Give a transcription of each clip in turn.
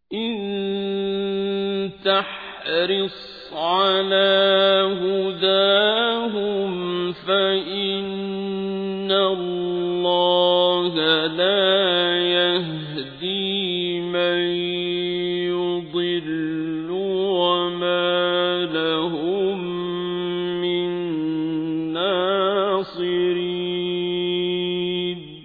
إن تحرص على هداهم فإن الله لا يهدي من يضل وما لهم من ناصرين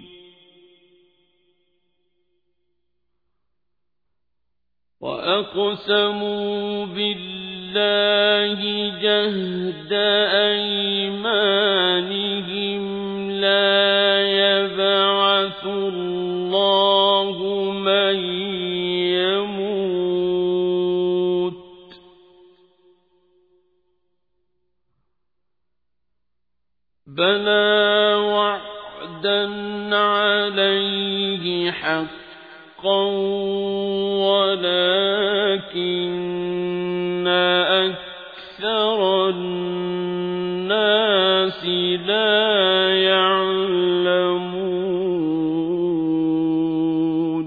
وأقسموا بالله جهد أيمانهم لا يبعث الله من يموت بلى وعدا عليه حقا ولكن أكثر الناس لا يعلمون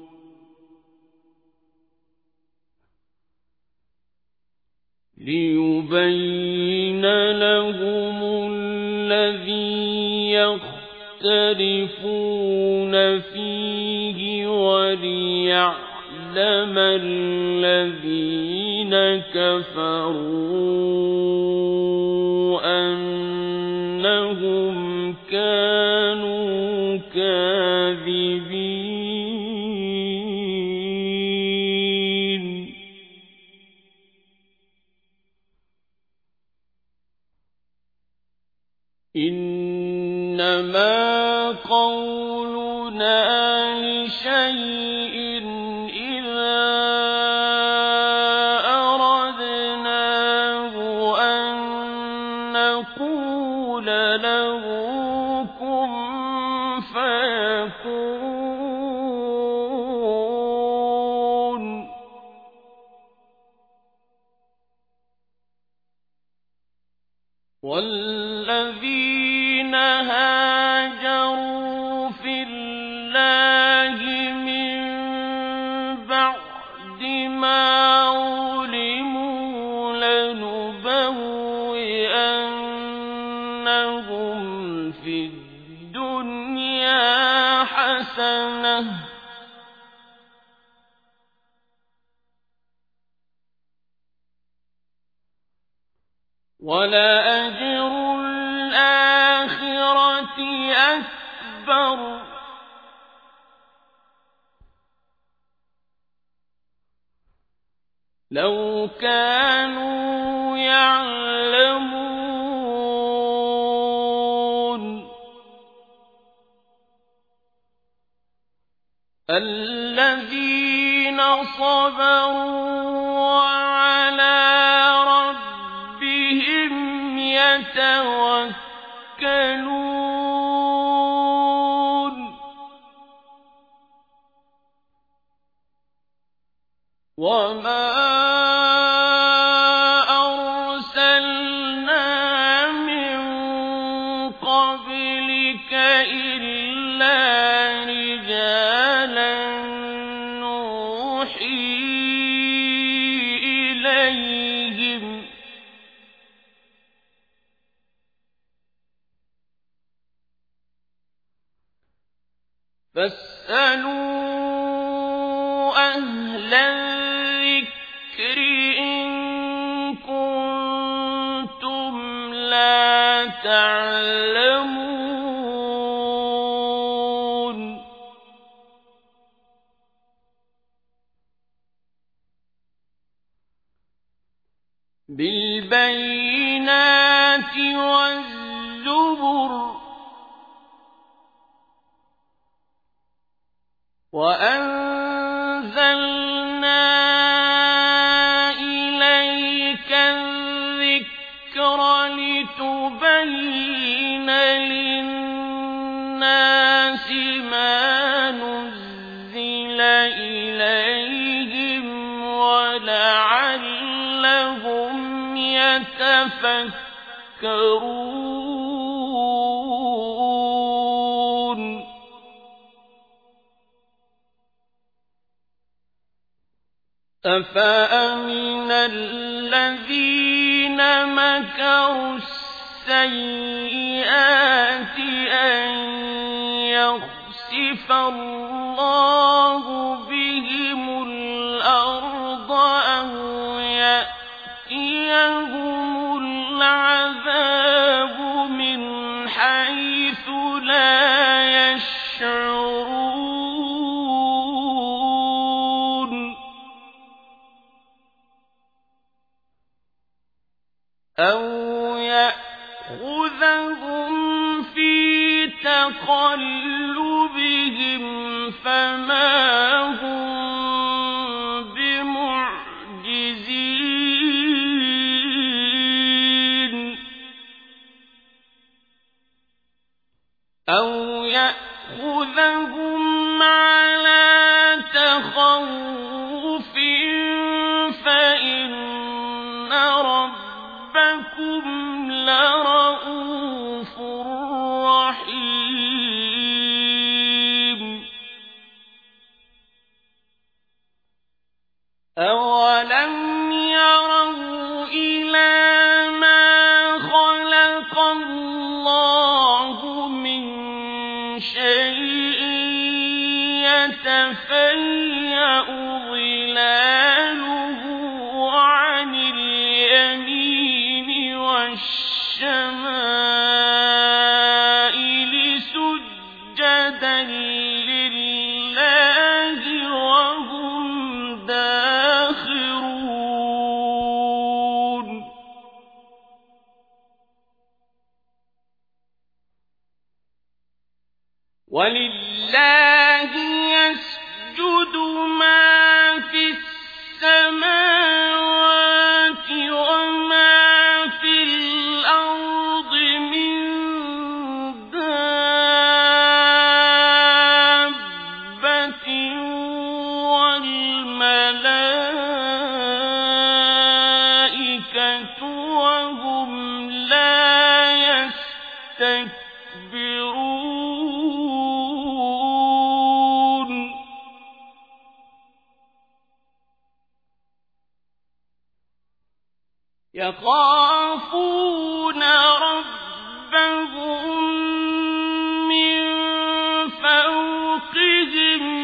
ليبين لهم الذي يختلفون فيه وليعلم الذين كفروا أنهم كانوا كاذبين إنما قولنا لشيء إذا أردناه أن نقول له كن فيكون والذين هاجروا في الله من بعد ما ظلموا لنبوئنهم في الدنيا حسنة ولأجر الآخرة أكبر لو كانوا يعلمون الذين صبروا وعلى ربهم يتوكلون وما أرسلنا من قبلك إلا رجالا نوحي إليهم فاسألوا أهل الذكر إن كنتم لا تعلمون بالبينات والزبر وأنزلنا إليك الذكر لتبين للناس ما نزل إليهم ولعلهم يتفكرون. أفأمن الذين مكروا السيئات أن يخسف الله بهم الأرض أو يأتيهم العذاب من حيث لا يشعرون أو يأخذهم في تقلبهم فما هم بمعجزين أو يأخذهم على تخوف فإن ربكم لرءوف رحيم أولم يروا إلى ما خلق الله من شيء يتفيأ ظلاله عن اليمين والشمائل سجدا لله وهم داخرون ولله يسجد ما في السماوات وما في الأرض من دابة والملائكة وهم لا يستكبرون يخافون ربهم من فوقهم